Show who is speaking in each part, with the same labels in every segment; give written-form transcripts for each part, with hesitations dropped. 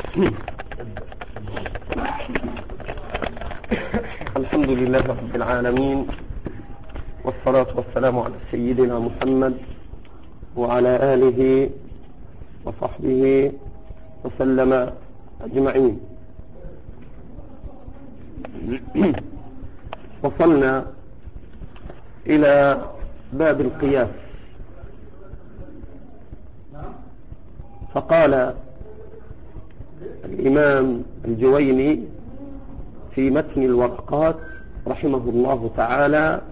Speaker 1: الحمد لله رب العالمين، والصلاة والسلام على سيدنا محمد وعلى آله وصحبه وسلم أجمعين. وصلنا إلى باب القياس، فقال الإمام الجويني في متن الورقات رحمه الله تعالى: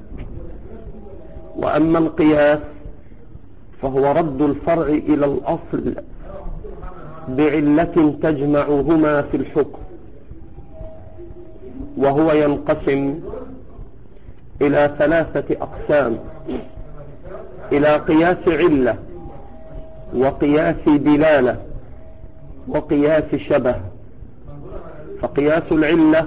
Speaker 1: وأما القياس فهو رد الفرع إلى الأصل بعلة تجمعهما في الحكم، وهو ينقسم إلى 3 أقسام: إلى قياس علة، وقياس دلالة، وقياس شبه. فقياس العلة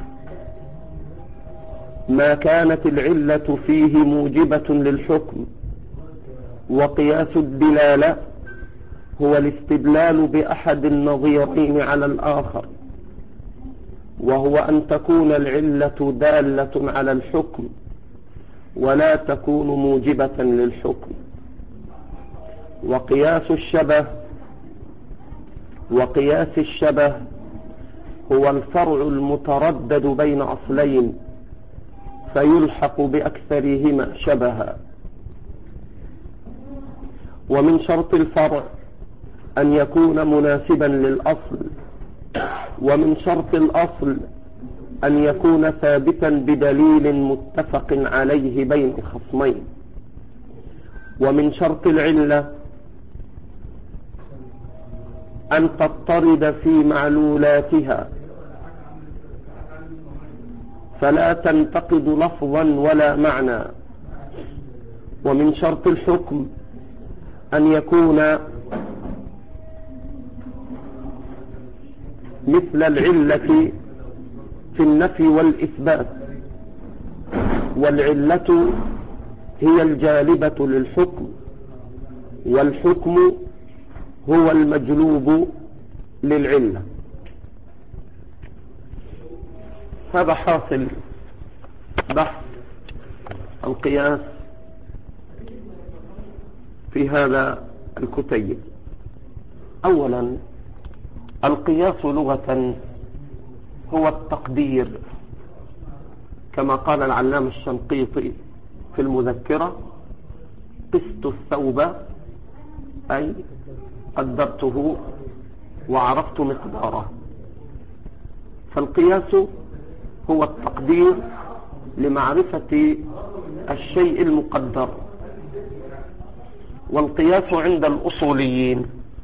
Speaker 1: ما كانت العلة فيه موجبة للحكم، وقياس الدلالة هو الاستدلال بأحد النظيرين على الآخر، وهو أن تكون العلة دالة على الحكم ولا تكون موجبة للحكم. وقياس الشبه هو الفرع المتردد بين أصلين فيلحق بأكثرهما شبها. ومن شرط الفرع أن يكون مناسبا للأصل، ومن شرط الأصل أن يكون ثابتا بدليل متفق عليه بين خصمين. ومن شرط العلة أن تضطرد في معلولاتها فلا تنتقد لفظا ولا معنى. ومن شرط الحكم أن يكون مثل العلة في النفي والإثبات، والعلة هي الجالبة للحكم، والحكم هو المجلوب للعلة. هذا حاصل بحث القياس في هذا الكتيب. أولا، القياس لغة هو التقدير، كما قال العلامة الشنقيطي في المذكرة: قست الثوب أي قدرته وعرفت مقداره. فالقياس هو التقدير لمعرفة الشيء المقدر. والقياس عند الأصوليين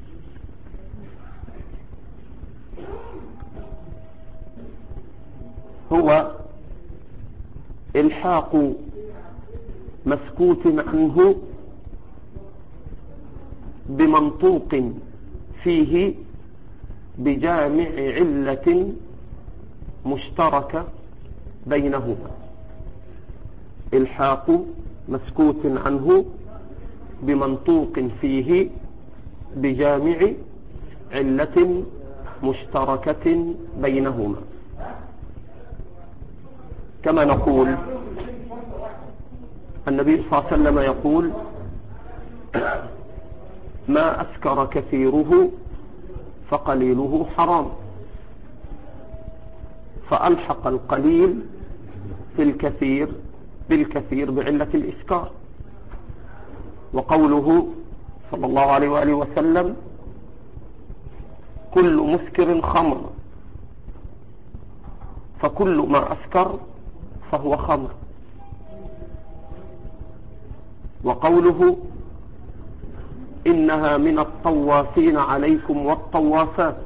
Speaker 1: هو إلحاق مسكوت عنه بمنطوق فيه بجامع علة مشتركة بينهما. إلحاق مسكوت عنه بمنطوق فيه بجامع علة مشتركة بينهما. كما نقول النبي صلى الله عليه وسلم يقول: ما أسكر كثيره فقليله حرام، فألحق القليل في الكثير بالكثير بعلة الإسكار. وقوله صلى الله عليه وآله وسلم: كل مسكر خمر، فكل ما أسكر فهو خمر. وقوله: إنها من الطوافين عليكم والطوافات،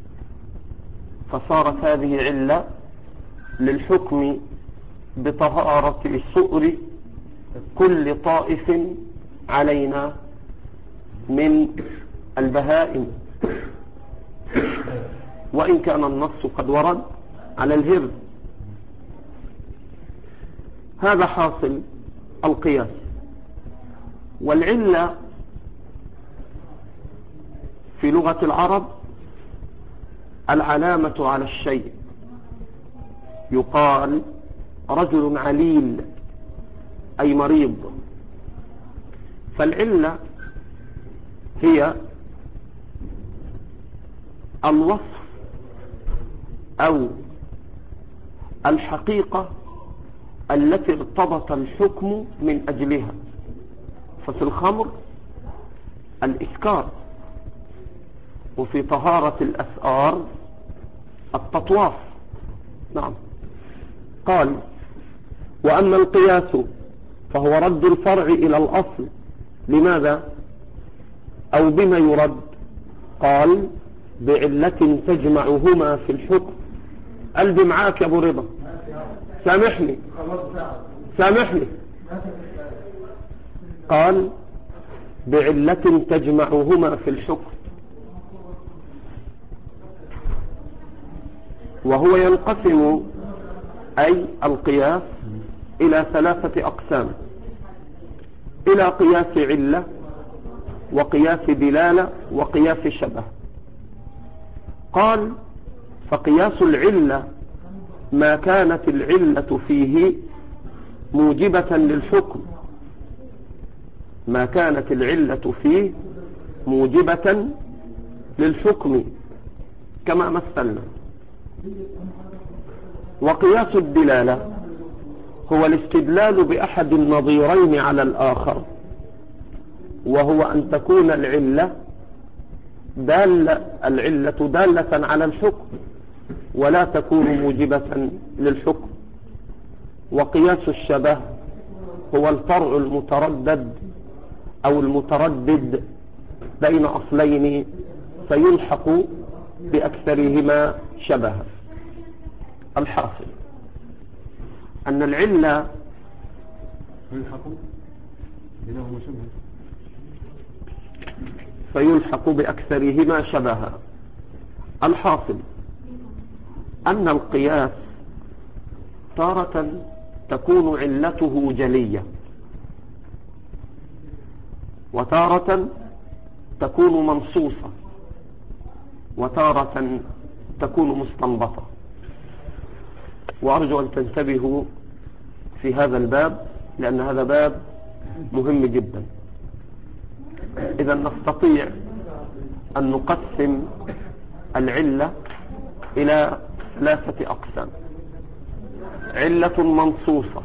Speaker 1: فصارت هذه علة للحكم بطهارة سؤر كل طائف علينا من البهائم، وإن كان النص قد ورد على الهرم. هذا حاصل القياس. والعلة في لغة العرب العلامة على الشيء. يقال رجل عليل أي مريض. فالعلة هي الوصف أو الحقيقة التي ارتبط الحكم من أجلها. ففي الخمر الإسكار، وفي طهارة الأسآر التطواف. نعم. قال: وأما القياس فهو رد الفرع إلى الأصل. لماذا أو بما يرد؟ قال: بعلة تجمعهما في الحكم. قلبي معاك يا أبو رضا، سامحني. قال: بعلة تجمعهما في الحكم، وهو ينقسم أي القياس إلى 3 أقسام: إلى قياس علة، وقياس دلالة، وقياس شبه. قال: فقياس العلة ما كانت العلة فيه موجبة للحكم، ما كانت العلة فيه موجبة للحكم كما مثلنا. وقياس الدلالة هو الاستدلال بأحد النظيرين على الآخر، وهو أن تكون العلة دالة على الحكم ولا تكون موجبة للحكم. وقياس الشبه هو الفرع المتردد أو المتردد بين أصلين فيلحق بأكثرهما شبها. الحاصل أن العلة فيلحق بأكثرهما شبها. الحاصل أن القياس تارة تكون علته جلية، وتارة تكون منصوصة، وتارة تكون مستنبطة. وأرجو أن تنتبهوا في هذا الباب، لأن هذا باب مهم جدا. إذا نستطيع أن نقسم العلة إلى 3 أقسام: علة منصوصة،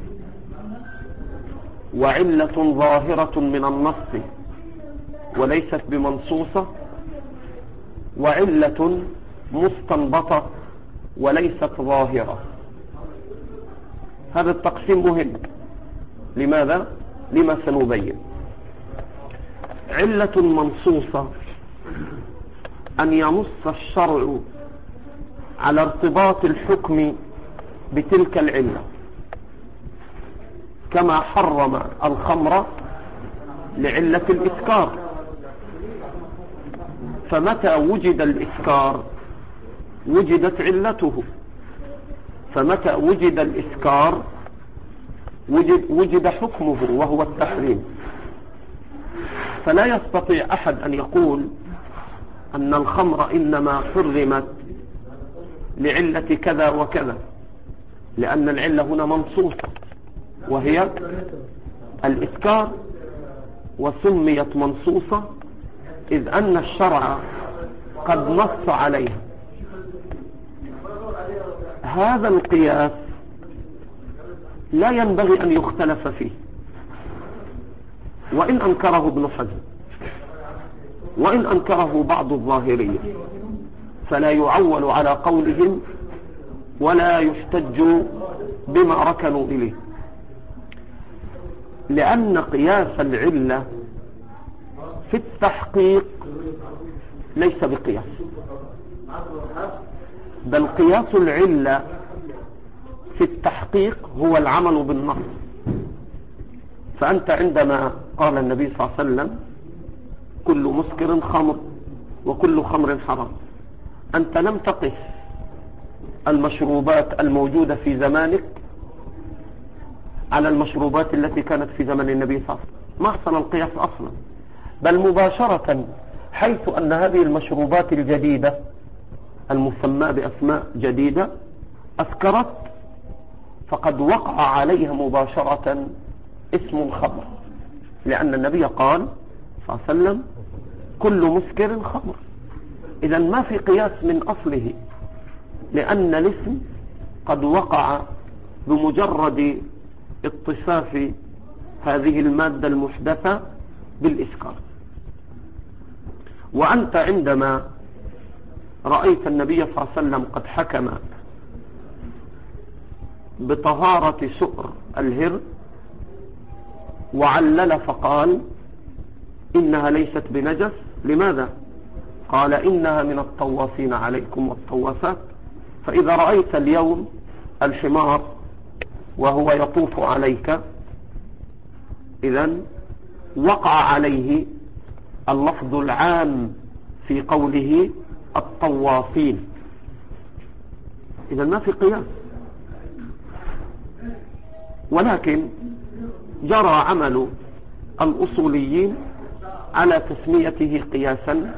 Speaker 1: وعلة ظاهرة من النص وليست بمنصوصة، وعلة مستنبطة وليست ظاهرة. هذا التقسيم مهم. لماذا؟ لما سنبين. علة منصوصة أن ينص الشرع على ارتباط الحكم بتلك العلة، كما حرم الخمر لعلة الإسكار. فمتى وجد الإسكار وجدت علته، فمتى وجد الإسكار وجد حكمه وهو التحريم. فلا يستطيع أحد أن يقول أن الخمر إنما حرمت لعلة كذا وكذا، لأن العلة هنا منصوصة وهي الإسكار، وسميت منصوصة إذ أن الشرع قد نص عليها. هذا القياس لا ينبغي أن يختلف فيه، وإن أنكره ابن حزم وإن أنكره بعض الظاهرية، فلا يعول على قولهم ولا يحتج بما ركنوا إليه، لأن قياس العلة في التحقيق ليس بقياس، بل قياس العلة في التحقيق هو العمل بالنص. فأنت عندما قال النبي صلى الله عليه وسلم كل مسكر خمر وكل خمر حرام، أنت لم تقف المشروبات الموجودة في زمانك على المشروبات التي كانت في زمن النبي صلى الله عليه وسلم، ما حصل القياس أصلا، بل مباشرة، حيث أن هذه المشروبات الجديدة المسمى بأسماء جديدة أسكرت فقد وقع عليها مباشرة اسم الخمر، لأن النبي قال صلى الله عليه وسلم كل مسكر خمر. إذا ما في قياس من أصله، لأن الاسم قد وقع بمجرد اتصاف هذه المادة المحدثة بالإسكار. وأنت عندما رأيت النبي صلى الله عليه وسلم قد حكم بطهارة سؤر الهر وعلل فقال إنها ليست بنجس، لماذا؟ قال إنها من الطوافين عليكم والطوافات. فإذا رأيت اليوم الحمار وهو يطوف عليك، إذن وقع عليه اللفظ العام في قوله الطوافين، إذن ما في قياس. ولكن جرى عمل الأصوليين على تسميته قياسا،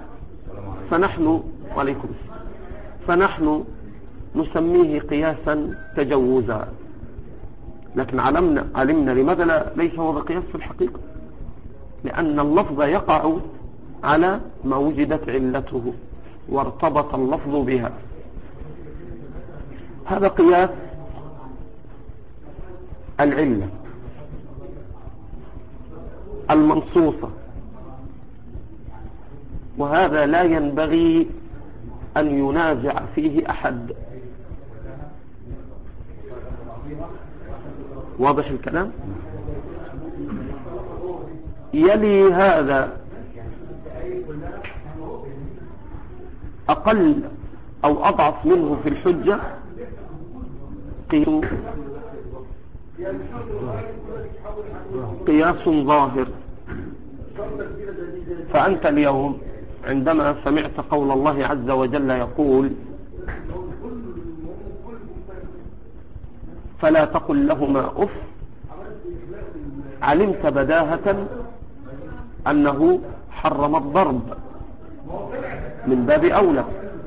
Speaker 1: فنحن نسميه قياسا تجوزا، لكن علمنا لماذا ليس هو بقياس في الحقيقة، لأن اللفظ يقع على ما وجدت علته وارتبط اللفظ بها. هذا قياس العلة المنصوصة، وهذا لا ينبغي أن ينازع فيه أحد. واضح الكلام؟ يلي هذا أقل أو أضعف منه في الحجة قياس ظاهر. فأنت اليوم عندما سمعت قول الله عز وجل يقول فلا تقل لهما أف، علمت بداهة أنه حرم الضرب من باب أولى،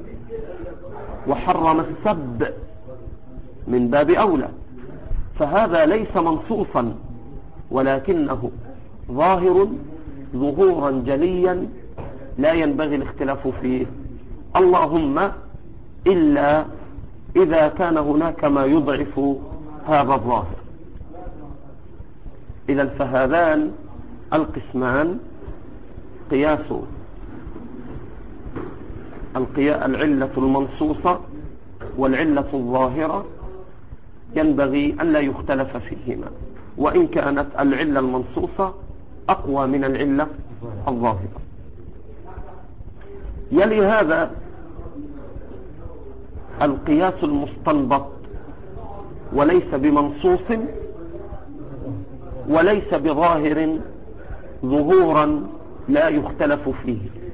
Speaker 1: وحرم السب من باب أولى. فهذا ليس منصوصا ولكنه ظاهر ظهورا جليا لا ينبغي الاختلاف فيه، اللهم إلا إذا كان هناك ما يضعف هذا الظاهر. إذا فهذان القسمان قياس العلة المنصوصة والعلة الظاهرة ينبغي أن لا يختلف فيهما، وإن كانت العلة المنصوصة أقوى من العلة الظاهرة. يلي هذا القياس المستنبط، وليس بمنصوص وليس بظاهر ظهورا لا يختلف فيه.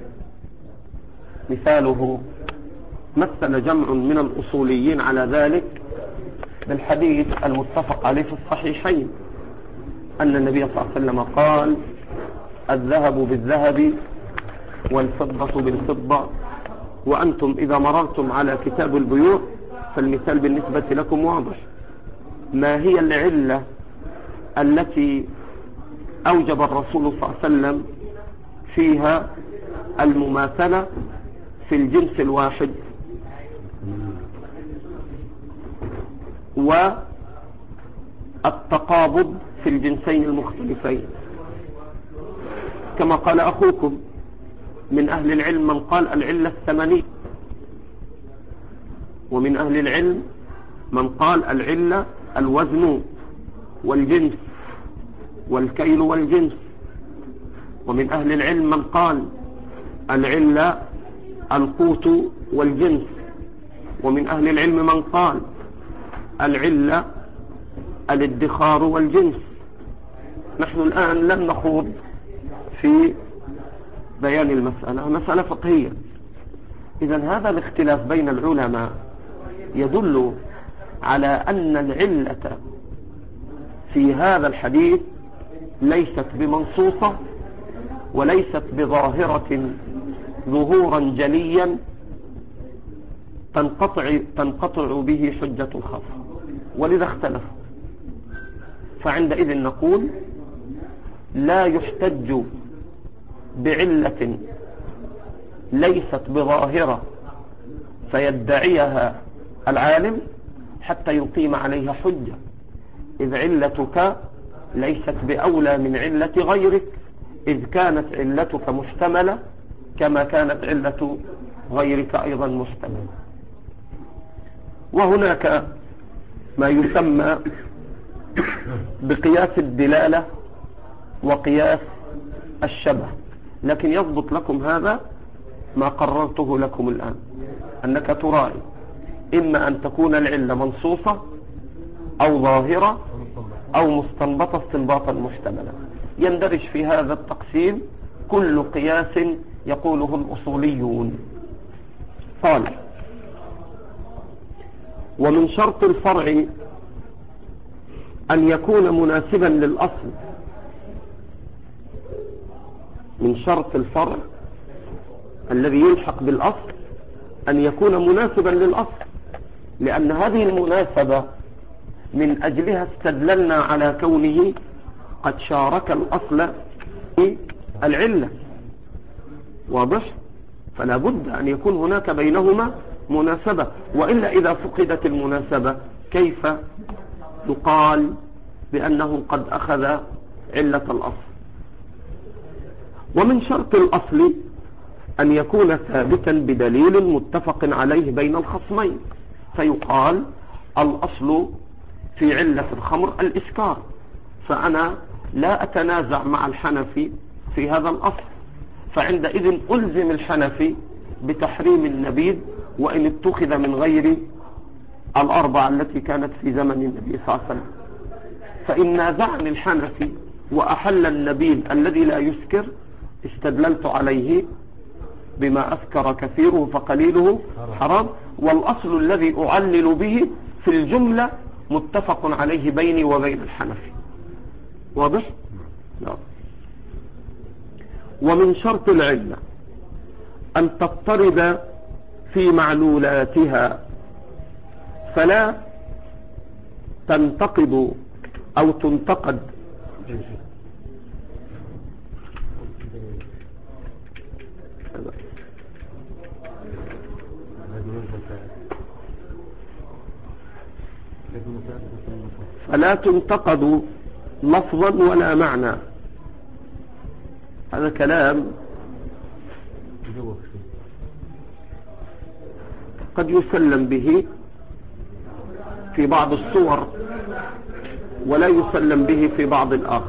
Speaker 1: مثاله مثل جمع من الأصوليين على ذلك بالحديث المتفق عليه في الصحيحين أن النبي صلى الله عليه وسلم قال الذهب بالذهب والفضة بالفضة، وأنتم إذا مررتم على كتاب البيوع فالمثال بالنسبة لكم واضح. ما هي العلة التي أوجب الرسول صلى الله عليه وسلم فيها المماثلة في الجنس الواحد والتقابض في الجنسين المختلفين؟ كما قال أخوكم من أهل العلم من قال العلة الثمانية، ومن أهل العلم من قال العلة الوزن والجنس والكيل والجنس، ومن أهل العلم من قال العلة القوت والجنس، ومن أهل العلم من قال العلة الادخار والجنس. نحن الآن لن نخوض في بيان المسألة، مسألة فقهية. إذن هذا الاختلاف بين العلماء يدل على أن العلة في هذا الحديث ليست بمنصوصة وليست بظاهرة ظهورا جليا تنقطع به حجة الخصم، ولذا اختلفوا. فعندئذ نقول لا يحتج بعلة ليست بظاهرة فيدعيها العالم حتى يقيم عليها حجة، إذ علتك ليست بأولى من علة غيرك، إذ كانت علتك محتملة كما كانت علة غيرك أيضا محتملة. وهناك ما يسمى بقياس الدلالة وقياس الشبه، لكن يضبط لكم هذا ما قررته لكم الآن، أنك تراعي إما أن تكون العلة منصوصة أو ظاهرة أو مستنبطة استنباطا محتملا. يندرج في هذا التقسيم كل قياس يقوله الأصوليون. قال: ومن شرط الفرع أن يكون مناسبا للأصل. من شرط الفرع الذي يلحق بالأصل أن يكون مناسبا للأصل، لأن هذه المناسبة من أجلها استدللنا على كونه قد شارك الأصل في العلة. واضح؟ فلا بد أن يكون هناك بينهما مناسبة، وإلا إذا فقدت المناسبة كيف يقال بأنه قد أخذ علة الأصل؟ ومن شرط الأصل أن يكون ثابتا بدليل متفق عليه بين الخصمين، فيقال الأصل في علة الخمر الإسكار، فأنا لا أتنازع مع الحنفي في هذا الأصل، فعندئذ ألزم الحنفي بتحريم النبيذ وإن اتخذ من غير الأربعة التي كانت في زمن النبي صلى الله عليه وسلم. فإن نازعني الحنفي وأحل النبيذ الذي لا يسكر استدللت عليه بما أسكر كثيره فقليله حرام، والأصل الذي أعلل به في الجملة متفق عليه بيني وبين الحنفي. واضح؟ لا. ومن شرط العلة أن تضطرد في معلولاتها فلا تنتقد أو تنتقد فلا تنتقد لفظا ولا معنى. هذا كلام قد يسلم به في بعض الصور ولا يسلم به في بعض الآخر.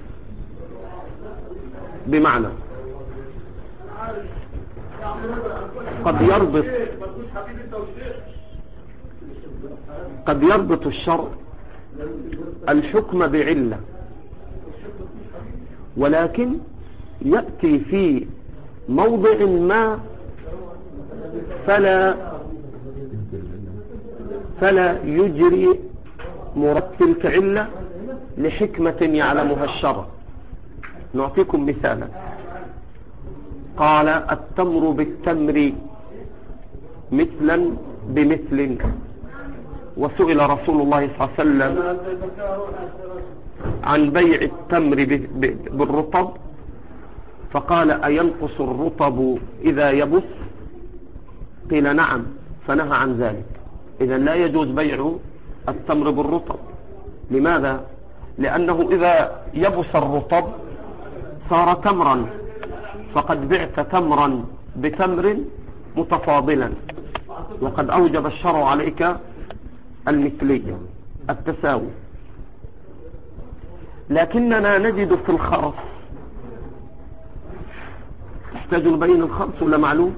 Speaker 1: بمعنى قد يربط الشرع الحكم بعلة، ولكن يأتي في موضع ما فلا يجري مراد تلك علة لحكمة يعلمها الشرع. نعطيكم مثالا. قال: التمر بالتمر مثلا بمثل. وسئل رسول الله صلى الله عليه وسلم عن بيع التمر بالرطب فقال: أينقص الرطب إذا يبس؟ قيل: نعم، فنهى عن ذلك. إذا لا يجوز بيع التمر بالرطب. لماذا؟ لأنه إذا يبس الرطب صار تمرا، فقد بعت تمرا بتمر متفاضلا، وقد أوجب الشرع عليك المثلية التساوي. لكننا نجد في الخرص، تحتاج بين الخرص ولا معلوم؟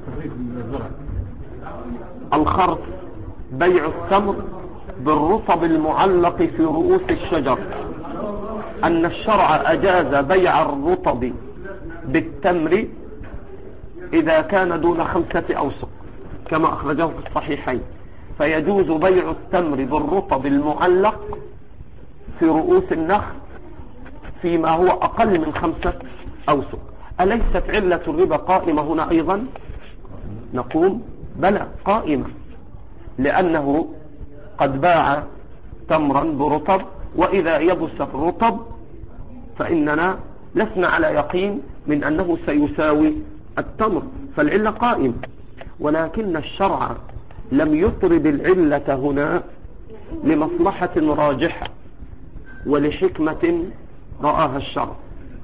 Speaker 1: الخرص بيع التمر بالرطب المعلق في رؤوس الشجر، أن الشرع أجاز بيع الرطب بالتمر إذا كان دون 5 أوسق كما أخرجه في الصحيحين، فيجوز بيع التمر بالرطب المعلق في رؤوس النخل فيما هو أقل من 5 أوسق. أليست علة الربا قائمة هنا أيضا؟ نقول: بلى، قائمة، لأنه قد باع تمرا برطب، وإذا يبس الرطب فإننا لسنا على يقين من أنه سيساوي التمر، فالعلة قائمة، ولكن الشرع لم يطرد العلة هنا لمصلحة راجحة ولحكمة رآها الشرع.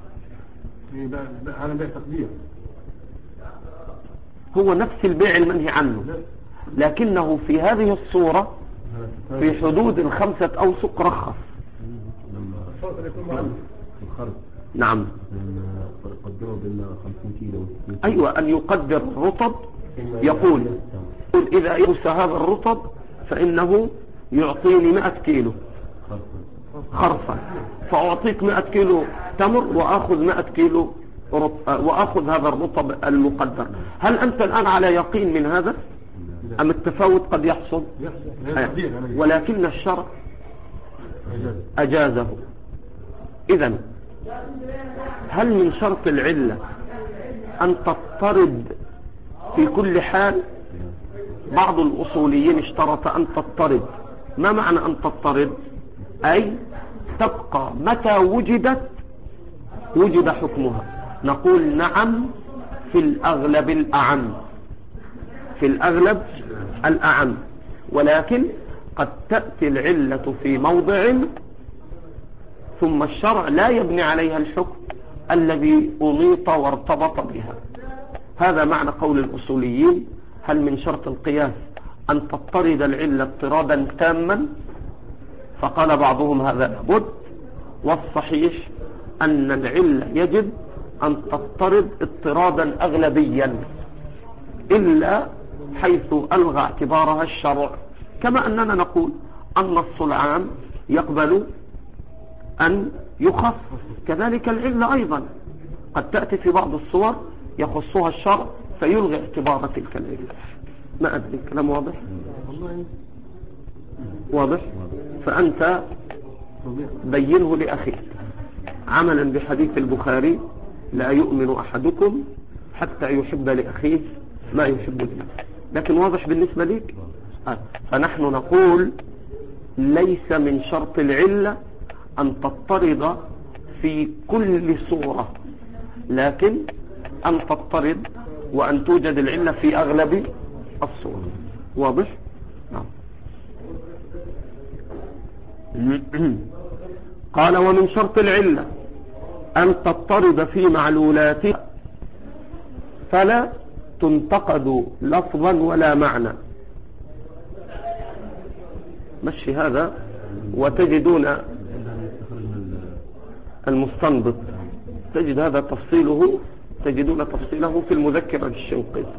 Speaker 2: هذا بيع تقدير،
Speaker 1: هو نفس البيع المنهي عنه، لكنه في هذه الصورة في حدود 5 أوسق رخص. نعم،
Speaker 2: قدروا بين 50 كيلو.
Speaker 1: أيوة، أن يقدر الرطب، يقول إذا يبس هذا الرطب فإنه يعطيني 100 كيلو خرصا، فأعطيك 100 كيلو تمر وأخذ 100 كيلو وأخذ هذا الرطب المقدر. هل أنت الآن على يقين من هذا أم التفاوت قد يحصل؟ ولكن الشرع أجازه. إذن هل من شرط العلة أن تضطرد في كل حال؟ بعض الأصوليين اشترط أن تضطرد. ما معنى أن تضطرد؟ أي تبقى متى وجد حكمها. نقول نعم، في الأغلب الأعم، في الأغلب الأعم، ولكن قد تأتي العلة في موضع ثم الشرع لا يبني عليها الحكم الذي أنيط وارتبط بها. هذا معنى قول الأصوليين: هل من شرط القياس أن تضطرد العلة اضطرادا تاما؟ فقال بعضهم هذا لابد، والصحيح أن العلة يجب أن تضطرد اضطرادا أغلبيا إلا حيث ألغى اعتبارها الشرع، كما أننا نقول النص العام يقبل أن يخص، كذلك العلة أيضا قد تأتي في بعض الصور يخصها الشرع فيلغي اعتبار تلك العلة. ما أدري، كلام واضح؟ واضح؟ فأنت بينه لأخيك عملا بحديث البخاري: لا يؤمن أحدكم حتى يحب لأخيه ما يحب لنفسه. لكن واضح بالنسبة لك؟ فنحن نقول ليس من شرط العلة أن تضطرد في كل صورة، لكن أن تضطرد وأن توجد العلة في أغلب الصور. واضح؟ نعم. قال: ومن شرط العلة أن تضطرد في معلولاتها فلا تنتقد لفظا ولا معنى. مشي هذا، وتجدون المستنبط تجد هذا تجدون تفصيله في المذكرة الشنقيطي.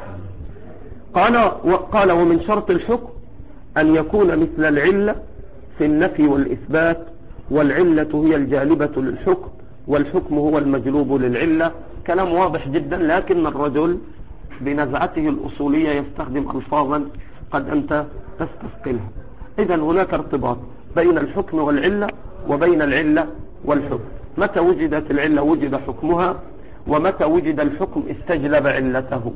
Speaker 1: قال: ومن شرط الحكم أن يكون مثل العلة في النفي والإثبات، والعلة هي الجالبة للحكم والحكم هو المجلوب للعلة. كلام واضح جدا، لكن الرجل بنزعته الأصولية يستخدم ألفاظا قد أنت تستثقلها. إذن هناك ارتباط بين الحكم والعلة وبين العلة والحكم. متى وجدت العلة وجد حكمها، ومتى وجد الحكم استجلب علته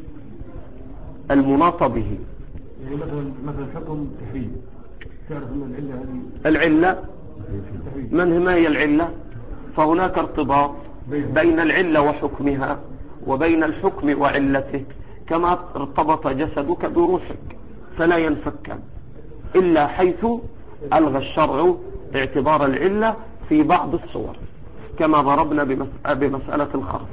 Speaker 1: المناط به.
Speaker 2: يعني مثلا الحكم تحريم، تعرف أن
Speaker 1: العلة ما هي العلة؟ فهناك ارتباط بين العلة وحكمها وبين الحكم وعلته، كما ارتبط جسدك بروحك فلا ينفكان إلا حيث ألغى الشرع اعتبار العلة في بعض الصور، كما ضربنا بمسألة الخرص.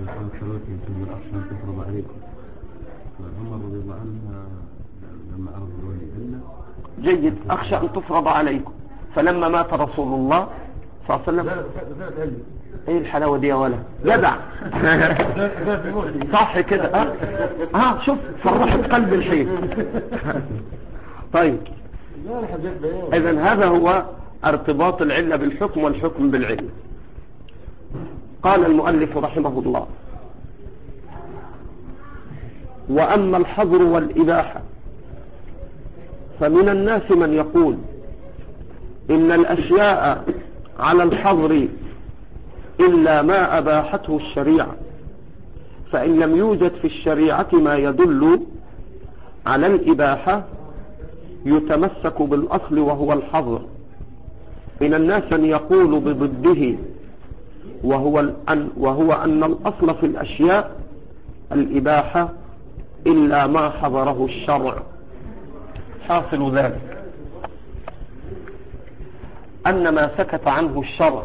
Speaker 1: جيد، أخشى أن تفرض عليكم، فلما مات رسول الله صلى الله عليه وسلم. ايه الحلاوة دي يا ولا جدع؟ صح كده؟ شوف فرحت قلب الحين. طيب، إذن هذا هو ارتباط العلة بالحكم والحكم بالعلة. قال المؤلف رحمه الله: وأما الحظر والإباحة فمن الناس من يقول إن الأشياء على الحظر إلا ما أباحته الشريعة، فإن لم يوجد في الشريعة ما يدل على الإباحة يتمسك بالأصل وهو الحظر. من الناس من يقول بضده وهو أن الأصل في الأشياء الإباحة إلا ما حضره الشرع. حاصل ذلك أن ما سكت عنه الشرع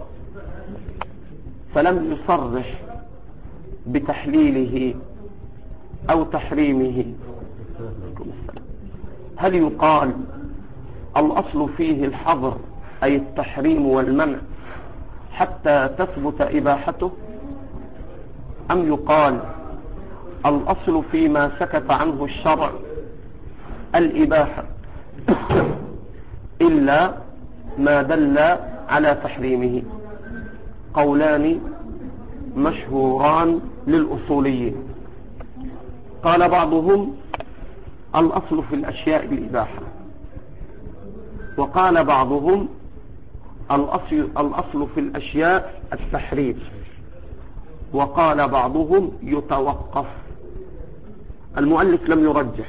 Speaker 1: فلم يصرح بتحليله أو تحريمه، هل يقال الأصل فيه الحظر أي التحريم والمنع حتى تثبت إباحته، أم يقال الأصل فيما سكت عنه الشرع الإباحة إلا ما دل على تحريمه؟ قولان مشهوران للأصوليين. قال بعضهم الأصل في الأشياء الإباحة، وقال بعضهم الأصل في الأشياء التحريم، وقال بعضهم يتوقف. المؤلف لم يرجح،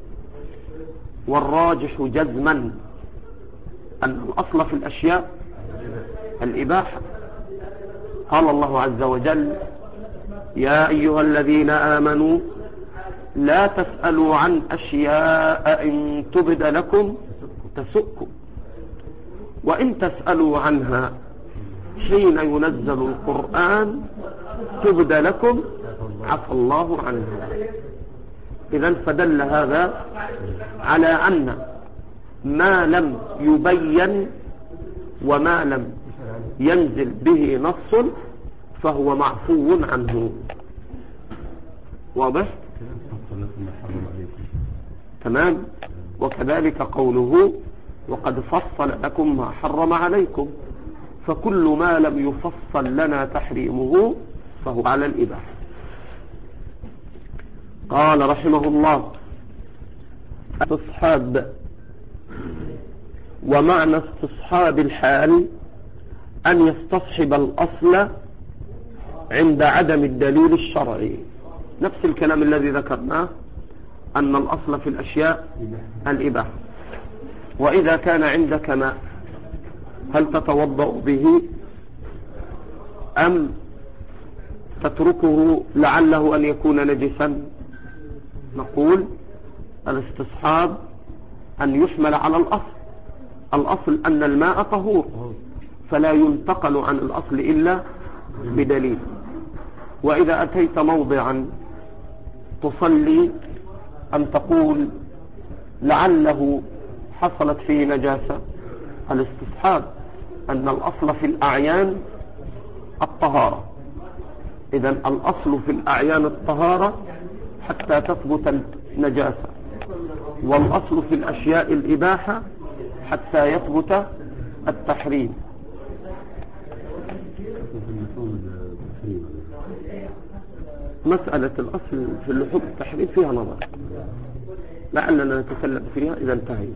Speaker 1: والراجح جزما أن الأصل في الأشياء الإباحة. قال الله عز وجل يا أيها الذين آمنوا لا تسألوا عن أشياء إن تبد لكم تسؤكم وإن تسألوا عنها حين ينزل القرآن تبد لكم عفى الله عنها. إذن فدل هذا على أن ما لم يبين وما لم ينزل به نص فهو معفو عنه. واضح؟ تمام. وكذلك قوله وقد فصل لكم ما حرم عليكم، فكل ما لم يفصل لنا تحريمه فهو على الإباحة. قال رحمه الله استصحاب. ومعنى استصحاب الحال أن يستصحب الأصل عند عدم الدليل الشرعي. نفس الكلام الذي ذكرناه أن الأصل في الأشياء الإباحة. وإذا كان عندك ماء هل تتوضأ به أم تتركه لعله أن يكون نجسا؟ نقول الاستصحاب أن يحمل على الأصل. الأصل أن الماء طهور فلا ينتقل عن الأصل إلا بدليل. وإذا أتيت موضعا تصلي أن تقول لعله حصلت فيه نجاسة، الاستصحاب أن الأصل في الأعيان الطهارة. إذن الأصل في الأعيان الطهارة حتى تثبت النجاسة، والأصل في الأشياء الإباحة حتى يثبت التحريم. مسألة الأصل في اللحوم التحريم فيها نظر، لعلنا نتكلم فيها إذا انتهينا.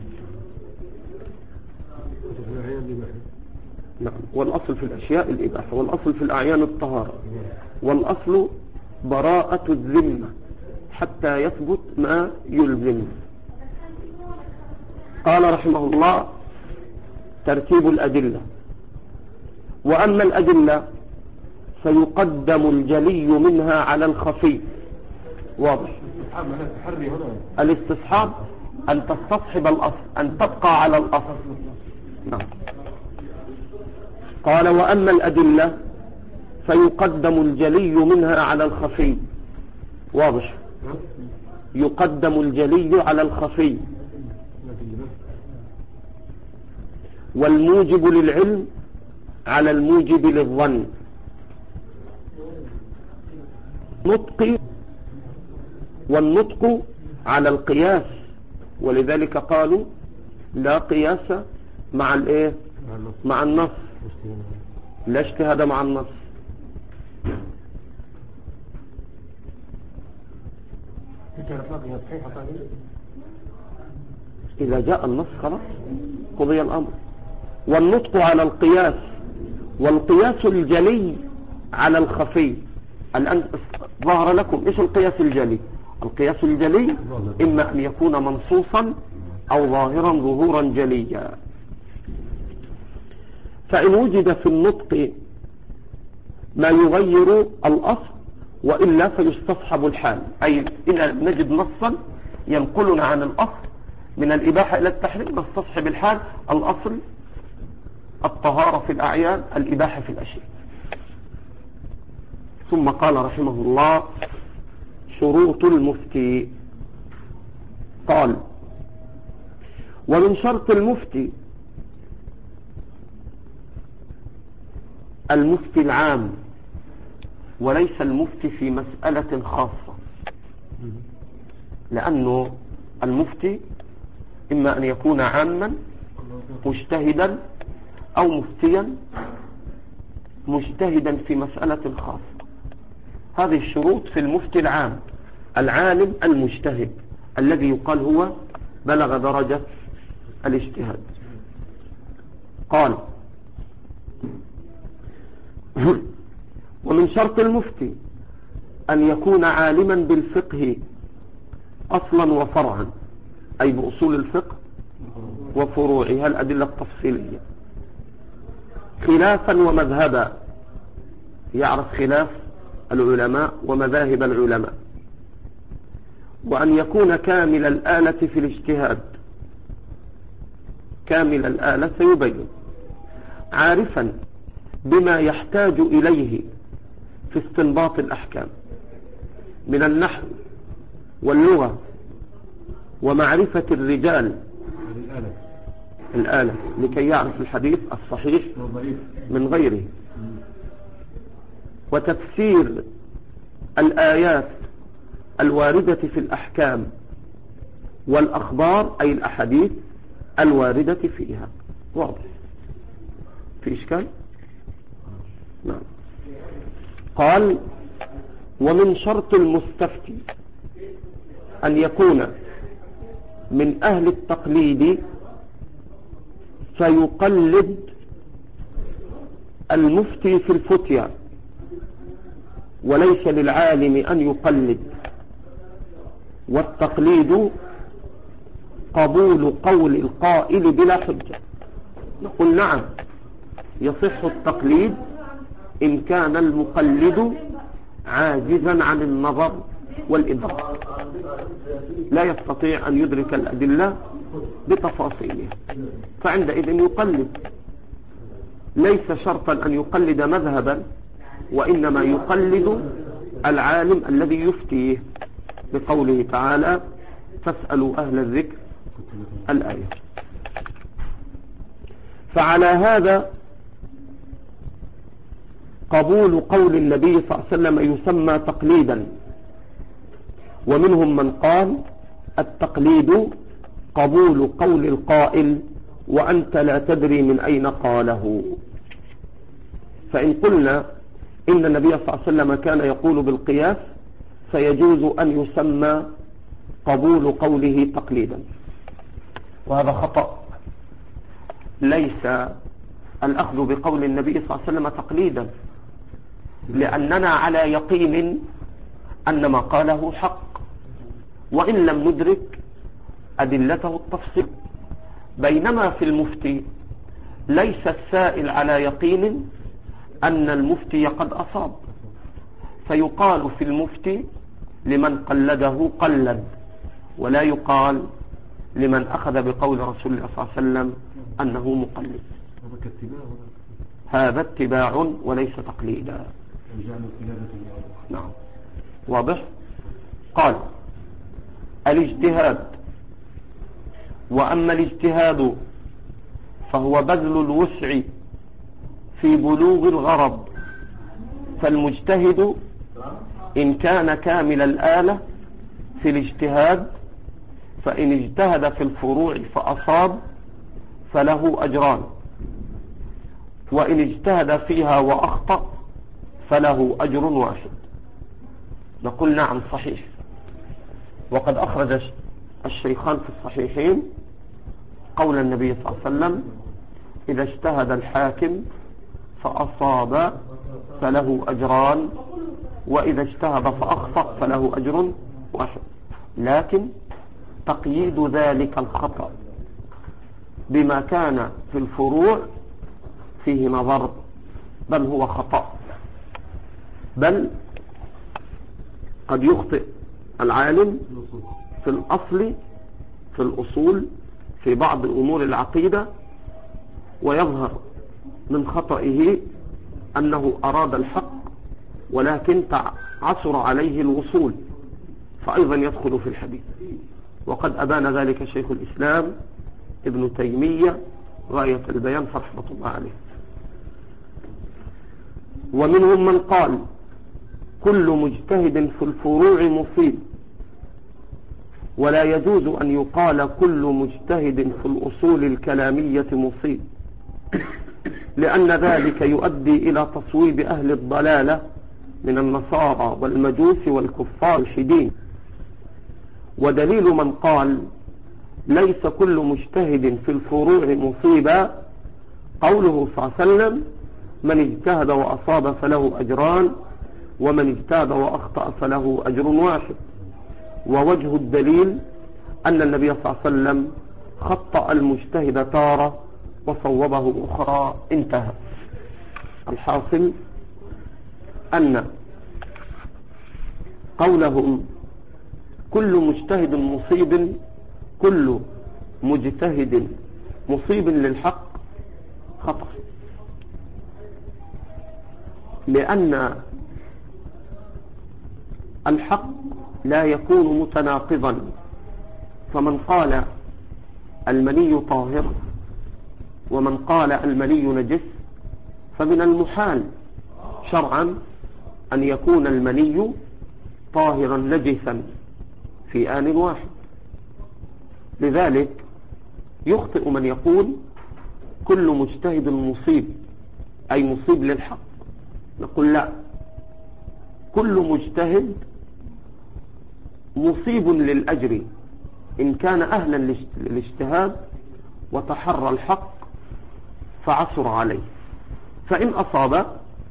Speaker 1: نعم. والأصل في الأشياء الإباحة، والأصل في الأعيان الطهارة، والأصل براءة الذمة حتى يثبت ما يلزم. قال رحمه الله ترتيب الأدلة. وأما الأدلة فيقدم الجلي منها على الخفي. واضح؟ الاستصحاب أن تستصحب الأصل، أن تبقى على الأصل. نعم. قال وأما الأدلة فيقدم الجلي منها على الخفي. واضح؟ يقدم الجلي على الخفي. والموجب للعلم على الموجب للظن. نطق، والنطق على القياس، ولذلك قالوا لا قياس مع الايه؟ مع النص، لا اجتهاد مع النص. إذا جاء النص خلاص قضي الأمر. والنطق على القياس، والقياس الجلي على الخفي. الآن ظهر لكم إيش القياس الجلي؟ القياس الجلي إما أن يكون منصوصا أو ظاهرا ظهورا جليا. فإن وجد في النطق ما يغير الأصل وإلا فيستصحب الحال، أي إذا نجد نصا ينقلنا عن الأصل من الإباحة إلى التحريم نستصحب الحال. الأصل الطهارة في الأعيان، الإباحة في الأشياء. ثم قال رحمه الله: شروط المفتي. قال: ومن شرط المفتي المفتي العام، وليس المفتي في مسألة خاصة، لأنه المفتي إما أن يكون عاما مجتهدا أو مفتيا مجتهدا في مسألة خاصة. هذه الشروط في المفتي العام، العالم المجتهد الذي يقال هو بلغ درجة الاجتهاد. قال: ومن شرط المفتي أن يكون عالما بالفقه أصلا وفرعا، أي بأصول الفقه وفروعها الأدلة التفصيلية، خلافا ومذهبا، يعرف خلاف العلماء ومذاهب العلماء. وأن يكون كامل الآلة في الاجتهاد، كامل الآلة سيبين، عارفا بما يحتاج إليه في استنباط الأحكام من النحو واللغة ومعرفة الرجال الآلة لكي يعرف الحديث الصحيح من غيره، وتفسير الآيات الواردة في الأحكام والأخبار، أي الأحاديث الواردة فيها. واضح؟ في إشكال؟ نعم. قال: ومن شرط المستفتي أن يكون من أهل التقليد فيقلد المفتي في الفتيا، وليس للعالم أن يقلد. والتقليد قبول قول القائل بلا حجة. نقول: نعم، يصح التقليد إن كان المقلد عاجزا عن النظر والإدراك، لا يستطيع أن يدرك الأدلة بتفاصيلها، فعندئذ يقلد. ليس شرطا أن يقلد مذهبا، وإنما يقلد العالم الذي يفتيه، بقوله تعالى: فاسألوا أهل الذكر، الآية. فعلى هذا قبول قول النبي صلى الله عليه وسلم يسمى تقليدا. ومنهم من قال: التقليد قبول قول القائل وأنت لا تدري من أين قاله. فإن قلنا إن النبي صلى الله عليه وسلم كان يقول بالقياس، فيجوز أن يسمى قبول قوله تقليدا، وهذا خطأ. ليس الأخذ بقول النبي صلى الله عليه وسلم تقليدا، لأننا على يقين أن ما قاله حق، وإن لم ندرك أدلته التفصيل. بينما في المفتي ليس السائل على يقين أن المفتي قد أصاب، فيقال في المفتي لمن قلده قلد، ولا يقال لمن أخذ بقول رسول الله صلى الله عليه وسلم أنه مقلد. هذا اتباع وليس تقليدا. نعم، واضح. قال: الاجتهاد. وأما الاجتهاد فهو بذل الوسع في بلوغ الغرض، فالمجتهد إن كان كامل الآلة في الاجتهاد، فإن اجتهد في الفروع فأصاب فله أجران، وإن اجتهد فيها وأخطأ فله أجر واحد. نقول: نعم، صحيح. وقد أخرج الشيخان في الصحيحين قول النبي صلى الله عليه وسلم: إذا اجتهد الحاكم فأصاب فله أجران، وإذا اجتهد فأخطأ فله أجر واحد. لكن تقييد ذلك الخطأ بما كان في الفروع فيه نظر، بل هو خطأ، بل قد يخطئ العالم في الأصل في الأصول في بعض أمور العقيدة، ويظهر من خطئه أنه أراد الحق ولكن عثر عليه الوصول، فأيضا يدخل في الحديث. وقد أبان ذلك شيخ الإسلام ابن تيمية غاية البيان رحمة الله عليه. ومنهم من قال كل مجتهد في الفروع مصيب، ولا يجوز أن يقال كل مجتهد في الأصول الكلامية مصيب، لأن ذلك يؤدي إلى تصويب أهل الضلالة من النصارى والمجوس والكفار الشدين. ودليل من قال ليس كل مجتهد في الفروع مصيبا قوله صلى الله عليه وسلم من اجتهد وأصاب فله أجران، ومن اجتهد وأخطأ فله أجر واحد. ووجه الدليل أن النبي صلى الله عليه وسلم خطأ المجتهد تارة وصوبه أخرى. انتهى. الحاصل أن قولهم كل مجتهد مصيب، كل مجتهد مصيب للحق خطأ، لأن الحق لا يكون متناقضا. فمن قال المني طاهر ومن قال المني نجس، فمن المحال شرعا أن يكون المني طاهرا نجسا في آن واحد. لذلك يخطئ من يقول كل مجتهد مصيب أي مصيب للحق. نقول لا، كل مجتهد مصيب للأجر إن كان أهلا للاجتهاد وتحرى الحق فعثر عليه، فإن أصاب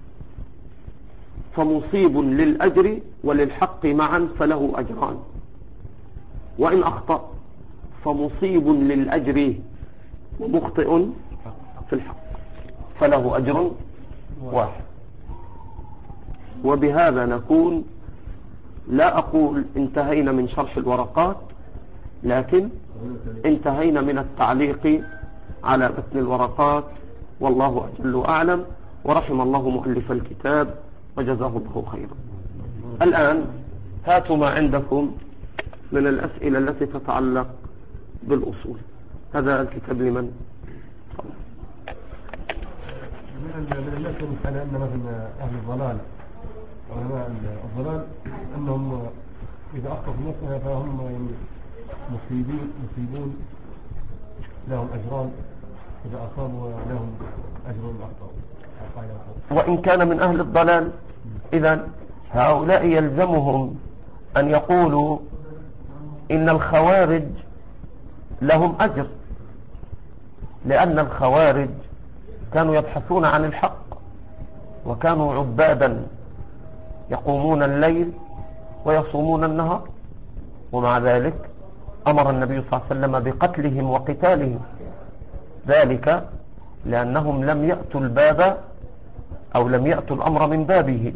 Speaker 1: فمصيب للأجر وللحق معا فله أجران، وإن أخطأ فمصيب للأجر ومخطئ في الحق فله أجر واحد. وبهذا نكون، لا أقول انتهينا من شرح الورقات، لكن انتهينا من التعليق على متن الورقات، والله أجل أعلم، ورحم الله مؤلف الكتاب وجزاه الله خيرا. الآن هاتوا ما عندكم من الأسئلة التي تتعلق بالأصول. هذا الكتاب لمن؟
Speaker 2: من الناس على أن مثلا أهل الضلال علماء الضلال أنهم إذا أخطأوا في نفسها فهم مصيبون لهم أجران، إذا أصابوا لهم أجر أخطأوا.
Speaker 1: وإن كان من أهل الضلال إذن هؤلاء يلزمهم أن يقولوا إن الخوارج لهم أجر، لأن الخوارج كانوا يبحثون عن الحق وكانوا عبادا يقومون الليل ويصومون النهار، ومع ذلك أمر النبي صلى الله عليه وسلم بقتلهم وقتالهم، ذلك لأنهم لم يأتوا الباب أو لم يأتوا الأمر من بابه.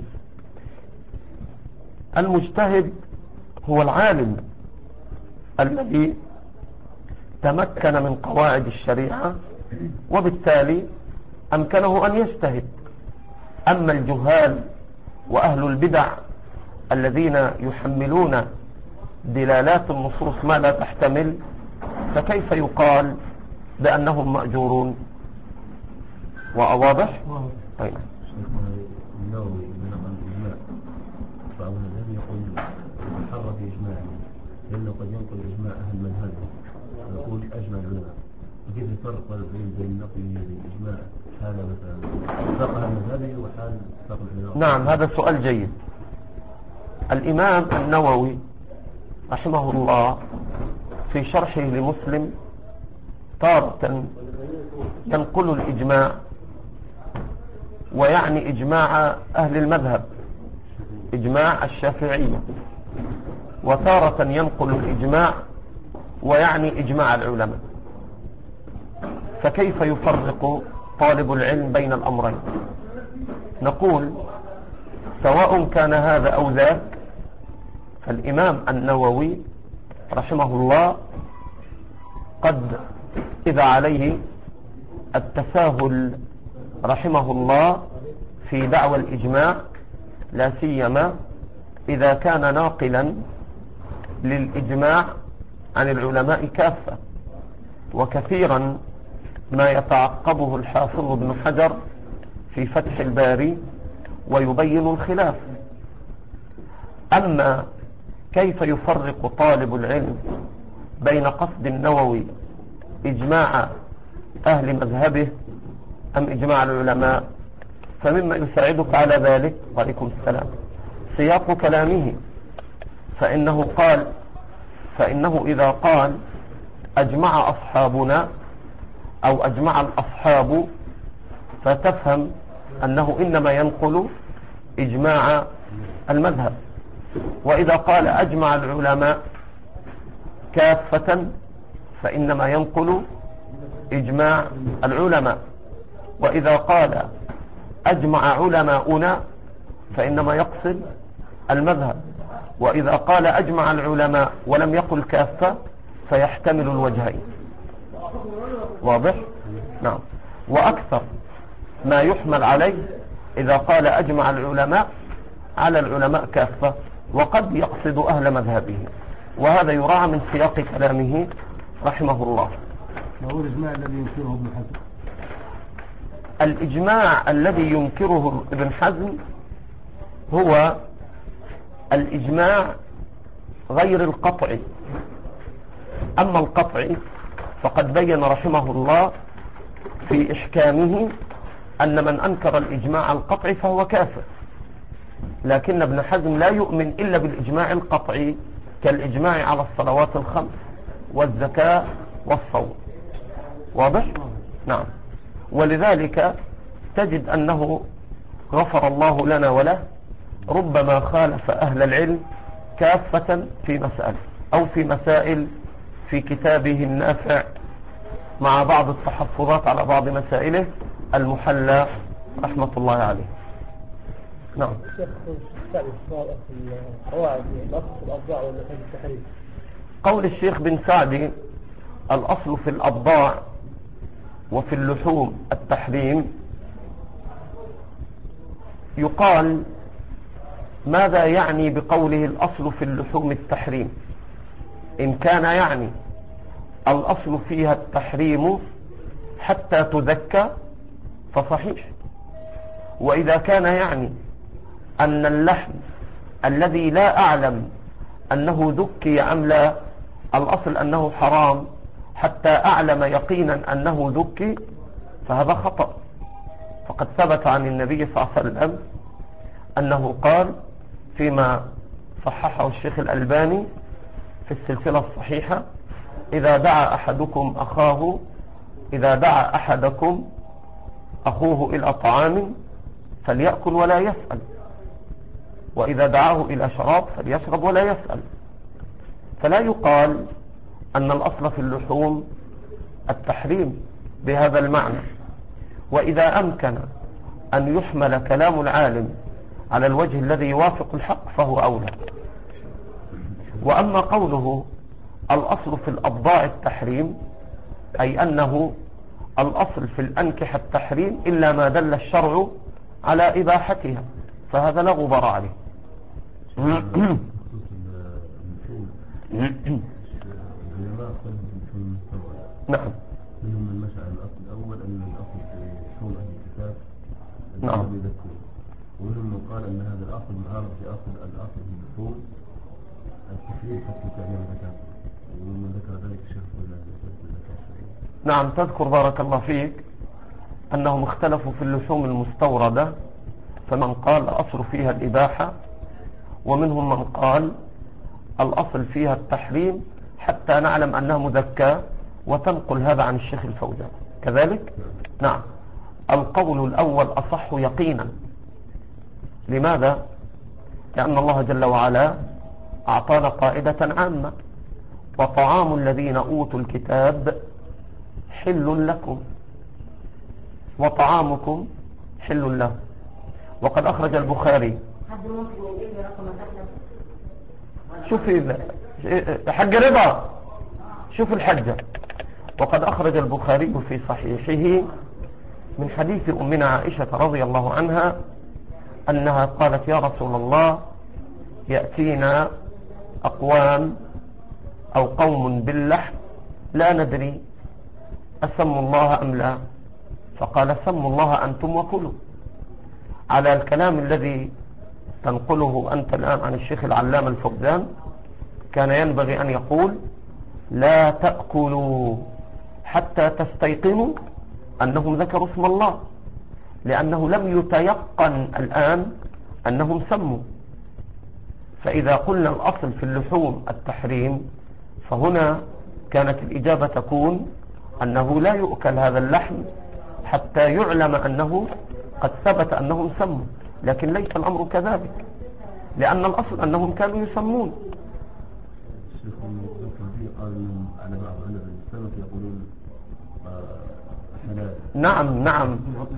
Speaker 1: المجتهد هو العالم الذي تمكن من قواعد الشريعة وبالتالي أمكنه أن يجتهد. أما الجهال وأهل البدع الذين يحملون دلالات النصوص ما لا تحتمل، فكيف يقال بأنهم مأجورون؟ وأواضح؟ أين؟
Speaker 2: النووي بنقل الإجماع، بعض الذين يقول محرر في إجماعه لأنه قد ينقل إجماع أهل مذهبه ويقول أجمع العلماء، وكيف يفرق بين نقله للإجماع هذا مثلا فقه مذهبه وحال فقه العلماء؟
Speaker 1: نعم، هذا سؤال جيد. الإمام النووي رحمه الله في شرحه لمسلم تارة ينقل الإجماع ويعني إجماع أهل المذهب، إجماع الشافعية، وتارة ينقل الإجماع ويعني إجماع العلماء. فكيف يفرق طالب العلم بين الأمرين؟ نقول سواء كان هذا أو ذاك، فالإمام النووي رحمه الله قد إذا عليه التساهل رحمه الله في دعوى الإجماع، لا سيما إذا كان ناقلا للإجماع عن العلماء كافة. وكثيرا ما يتعقبه الحافظ ابن حجر في فتح الباري ويبين الخلاف. أما كيف يفرق طالب العلم بين قصد النووي إجماع أهل مذهبه أم إجماع العلماء، فمما يساعدك على ذلك وعليكم السلام سياق كلامه. فإنه إذا قال أجمع أصحابنا أو أجمع الأصحاب، فتفهم أنه إنما ينقل إجماع المذهب. وإذا قال أجمع العلماء كافة، فإنما ينقل إجماع العلماء. وإذا قال أجمع علماؤنا، فإنما يقصد المذهب. وإذا قال أجمع العلماء ولم يقل كافة، فيحتمل الوجهين. واضح؟ نعم. وأكثر ما يحمل عليه إذا قال أجمع العلماء على العلماء كافة، وقد يقصد أهل مذهبه، وهذا يراعى من سياق كلامه رحمه الله.
Speaker 2: ما هو الإجماع الذي ينكره ابن حزم؟
Speaker 1: الإجماع الذي ينكره ابن حزم هو الإجماع غير القطعي. أما القطعي فقد بين رحمه الله في إحكامه أن من أنكر الإجماع القطعي فهو كافر، لكن ابن حزم لا يؤمن إلا بالإجماع القطعي كالإجماع على الصلوات الخمس والزكاة والصوم. واضح؟ نعم. ولذلك تجد أنه غفر الله لنا وله ربما خالف أهل العلم كافة في مسألة أو في مسائل في كتابه النافع، مع بعض التحفظات على بعض مسائله المحلى رحمة الله عليه. نعم. قول الشيخ بن سعدي الأصل في الأبضاع وفي اللحوم التحريم، يقال ماذا يعني بقوله الأصل في اللحوم التحريم؟ إن كان يعني الأصل فيها التحريم حتى تذكى فصحيح، وإذا كان يعني أن اللحم الذي لا أعلم أنه ذكي أم لا، الأصل أنه حرام حتى أعلم يقينا أنه ذكي، فهذا خطأ. فقد ثبت عن النبي صلى الله عليه وسلم أنه قال فيما صححه الشيخ الألباني في السلسلة الصحيحة: إذا دعا أحدكم أخوه إلى طعام فليأكل ولا يسأل، وإذا دعاه إلى شراب فليشرب ولا يسأل. فلا يقال أن الأصل في اللحوم التحريم بهذا المعنى. وإذا أمكن أن يحمل كلام العالم على الوجه الذي يوافق الحق فهو أولى. وأما قوله الأصل في الأبضاع التحريم، أي أنه الأصل في الأنكحة التحريم إلا ما دل الشرع على إباحتها، فهذا لا غبار عليه. نعم.
Speaker 2: منهم من مشى على الأصل الأول أن الأصل في شؤون أهل الكتاب
Speaker 1: نعم.
Speaker 2: ومنهم من قال أن هذا الأصل معارض في الأصل في الشؤون التحريم حتى تعليم الزكاة، ومن ذكر ذلك الشيخ
Speaker 1: نعم. تذكر بارك الله فيك أنهم اختلفوا في اللحوم المستوردة، فمن قال الأصل فيها الإباحة، ومنهم من قال الأصل فيها التحريم حتى نعلم أنها مذكاة، وتنقل هذا عن الشيخ الفوزان كذلك. نعم. القول الأول أصح يقينا. لماذا؟ لأن الله جل وعلا أعطانا قاعدة عامة: وطعام الذين أوتوا الكتاب حل لكم وطعامكم حل له. وقد أخرج البخاري، شوف حج رضا، شوف الحجة. وقد أخرج البخاري في صحيحه من حديث أمنا عائشة رضي الله عنها أنها قالت: يا رسول الله، يأتينا أقوام أو قوم باللحم لا ندري أسموا الله أم لا، فقال: سموا الله أنتم وكلوا. على الكلام الذي تنقله أنت الآن عن الشيخ العلامة الفوزان، كان ينبغي أن يقول: لا تأكلوا حتى تستيقنوا أنهم ذكروا اسم الله، لأنه لم يتيقن الآن أنهم سموا. فإذا قلنا الأصل في اللحوم التحريم، فهنا كانت الإجابة تكون أنه لا يؤكل هذا اللحم حتى يعلم أنه قد ثبت أنهم سموا. لكن ليس الأمر كذلك، لأن الأصل أنهم كانوا يسمون.
Speaker 2: الشيخ قال على بعض علماء السلف يقولون حلال.
Speaker 1: نعم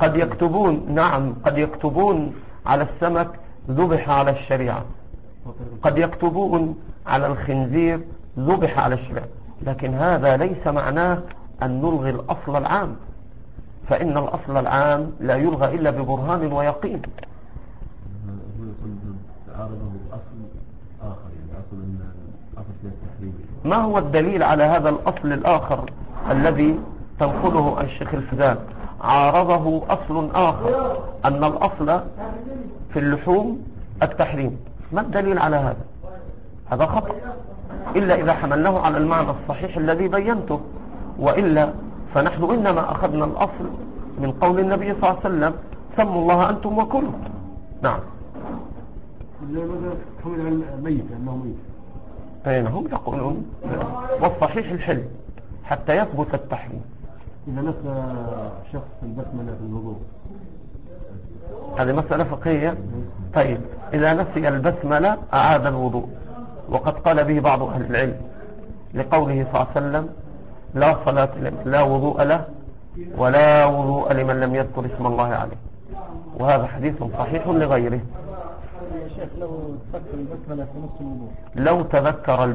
Speaker 1: قد يكتبون على السمك ذبح على الشريعة، قد يكتبون على الخنزير ذبح على الشريعة، لكن هذا ليس معناه أن نلغي الأصل العام، فإن الأصل العام لا يلغى إلا ببرهان ويقين.
Speaker 2: هو يقول عارضه أصل آخر، يعني أصل التحريم.
Speaker 1: ما هو الدليل على هذا الأصل الآخر الذي تنقله الشيخ الفزان؟ عارضه أصل آخر، أن الأصل في اللحوم التحريم. ما الدليل على هذا؟ هذا خطأ، إلا إذا حملناه على المعنى الصحيح الذي بينته، وإلا فنحن إنما أخذنا الأصل من قول النبي صلى الله عليه وسلم: سموا الله أنتم وكلوا. نعم.
Speaker 2: ماذا حمل على الميت أنه ميت؟
Speaker 1: أين هم يقولون والصحيح الحل حتى يثبت التحريم.
Speaker 2: إذا نسى شخص البسملة في الوضوء،
Speaker 1: هذه مسألة فقهية. طيب، إذا نسي البسملة أعاد الوضوء، وقد قال به بعض أهل العلم لقوله صلى الله عليه وسلم: لا صلاة لا وضوء له ولا وضوء لمن لم يذكر اسم الله عليه. وهذا حديث صحيح لغيره.
Speaker 2: يا شيخ لو تذكر البسملة في نص الوضوء،
Speaker 1: لو تذكر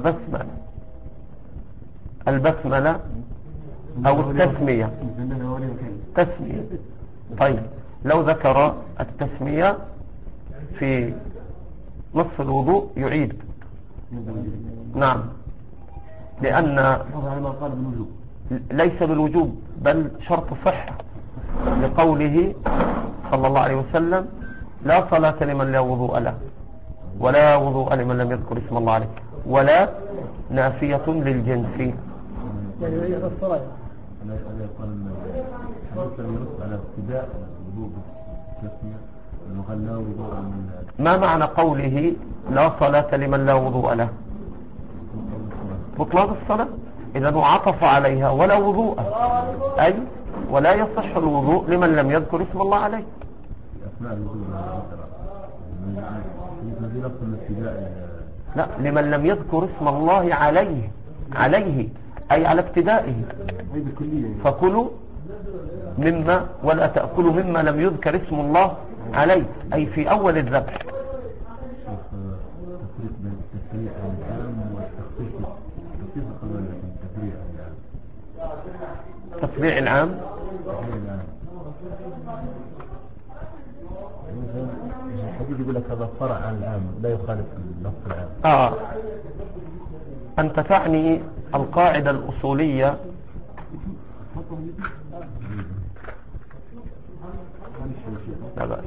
Speaker 1: البسملة أو التسمية. طيب، لو ذكر التسمية في نصف الوضوء يعيد. نعم، لأن ليس بالوجوب بل شرط صحة، لقوله صلى الله عليه وسلم: لا صلاة لمن لا وضوء له ولا وضوء لمن لم يذكر اسم الله عليه. ولا نافية للجنس.
Speaker 2: يعني هي الصلاة. أنا يقول حدث يرد على ابتداء الوضوء بالتسمية، أنه قال لا وضوء من.
Speaker 1: ما معنى قوله لا صلاة لمن لا وضوء له؟ بطلان الصلاة. إذا عطف عليها ولا وضوء، أي ولا يصح الوضوء لمن لم يذكر اسم الله عليه.
Speaker 2: أثناء الوضوء
Speaker 1: لا، لمن لم يذكر اسم الله عليه أي على ابتدائه. فكلوا مما ولا تأكلوا مما لم يذكر اسم الله عليه، أي في أول الذبح.
Speaker 2: تفريق بين التفريع العام والتخصيص.
Speaker 1: تفريع العام.
Speaker 2: الحديث يقول لك هذا فرع عن العام لا يخالف النص العام.
Speaker 1: أنت تعني القاعدة الأصولية. لا بأس.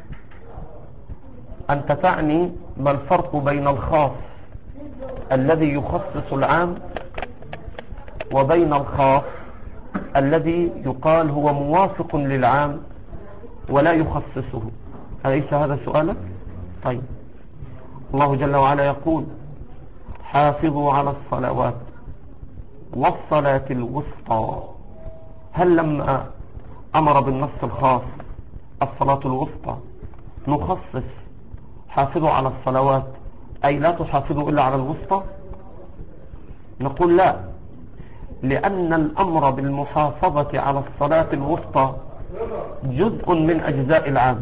Speaker 1: أنت تعني ما الفرق بين الخاص الذي يخصص العام وبين الخاص الذي يقال هو موافق للعام ولا يخصصه. أليس هذا سؤالك؟ طيب، الله جل وعلا يقول: حافظوا على الصلوات والصلاة الوسطى. هل لما أمر بالنص الخاص الصلاة الوسطى نخصص حافظوا على الصلوات أي لا تحافظوا إلا على الوسطى؟ نقول لا، لأن الأمر بالمحافظة على الصلاة الوسطى جزء من أجزاء العام،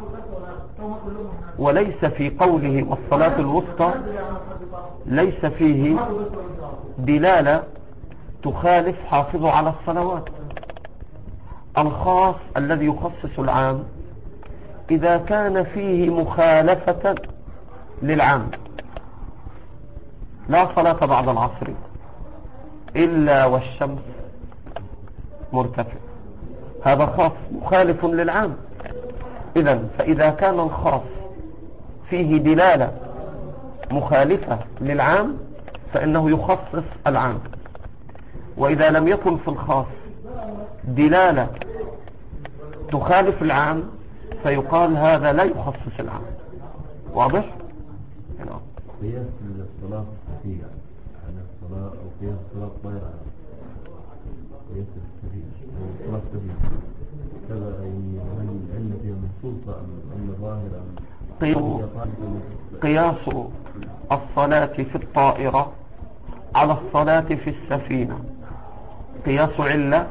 Speaker 1: وليس في قوله والصلاة الوسطى ليس فيه دلالة تخالف حافظوا على الصلوات. الخاص الذي يخصص العام إذا كان فيه مخالفة للعام، لا صلاة بعد العصر إلا والشمس مرتفع، هذا خاص مخالف للعام. فإذا كان الخاص فيه دلالة مخالفة للعام فإنه يخصص العام، وإذا لم يكن في الخاص دلالة تخالف العام فيقال هذا لا يخصص العام. واضح؟
Speaker 2: قياس الصلاة السفية على الصلاة أو قياس الصلاة الطائرة قياس السفية أو الصلاة السفية كذا، هل العلة فيها منصوصة أم ظاهرة؟
Speaker 1: قياس الصلاة في الطائرة على الصلاة في السفينة قياس علة.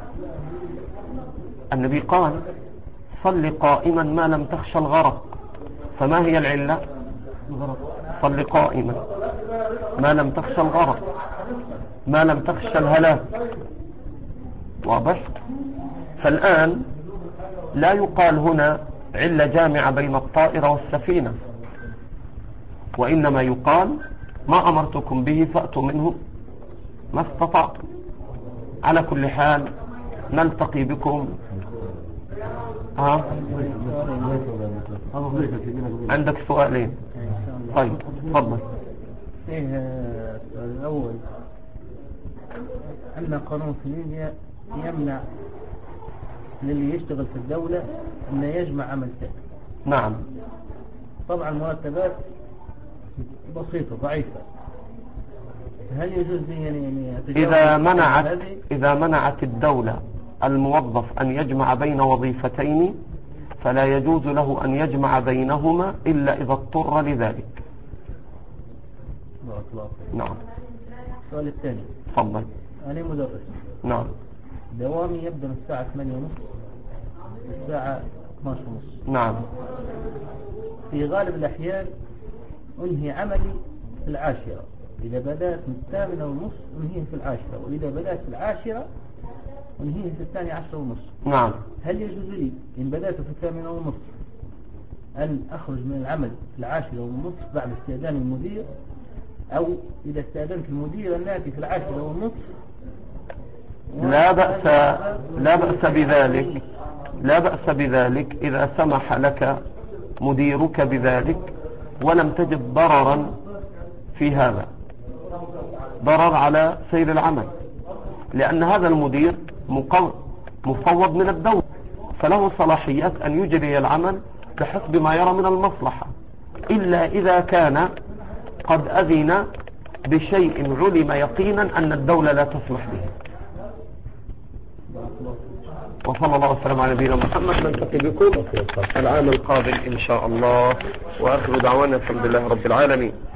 Speaker 1: النبي قال صل قائما ما لم تخشى الغرق، فما هي العلة؟ صل قائما ما لم تخشى الغرق، ما لم تخشى الهلاك. واضح؟ فالآن لا يقال هنا علة جامعة بين الطائرة والسفينة، وإنما يقال ما أمرتكم به فأتوا منه ما استطعتم. على كل حال نلتقي بكم. عندك سؤالين؟ طيب تفضل.
Speaker 3: السؤال الأول أن قانون في ليبيا يمنع للي يشتغل في الدولة أن يجمع عمل ثاني.
Speaker 1: نعم.
Speaker 3: طبعا مرتبات بسيطة ضعيفة، هل يجوز لي
Speaker 1: إذا منعت الدولة الموظف أن يجمع بين وظيفتين فلا يجوز له أن يجمع بينهما إلا إذا اضطر لذلك. نعم.
Speaker 3: السؤال الثاني.
Speaker 1: تفضل.
Speaker 3: أنا مدرس.
Speaker 1: نعم.
Speaker 3: دوامي يبدأ من الساعة 8:30 الساعة 12:30.
Speaker 1: نعم.
Speaker 3: في غالب الأحيان أنهي عملي في 10، إذا بدأت من 8:30 أنهيه في 10، وإذا بدأت في 10 أنهيه في 12:30.
Speaker 1: نعم.
Speaker 3: هل يجوز لي إن بدأت في 8:30 أن أخرج من العمل في 10:30 بعد استئذان المدير، أو إذا استأذنت المدير الناتي في 10:30؟
Speaker 1: لا بأس بذلك إذا سمح لك مديرك بذلك ولم تجد ضررا في هذا، ضرر على سير العمل، لأن هذا المدير مفوض من الدولة، فله صلاحيات أن يجري العمل بحسب ما يرى من المصلحة، إلا إذا كان قد أذن بشيء علم يقينا أن الدولة لا تسمح به. وصلى الله وسلم على نبينا محمد. نلتقي بكم العام القادم إن شاء الله، وآخر دعوانا الحمد لله رب العالمين.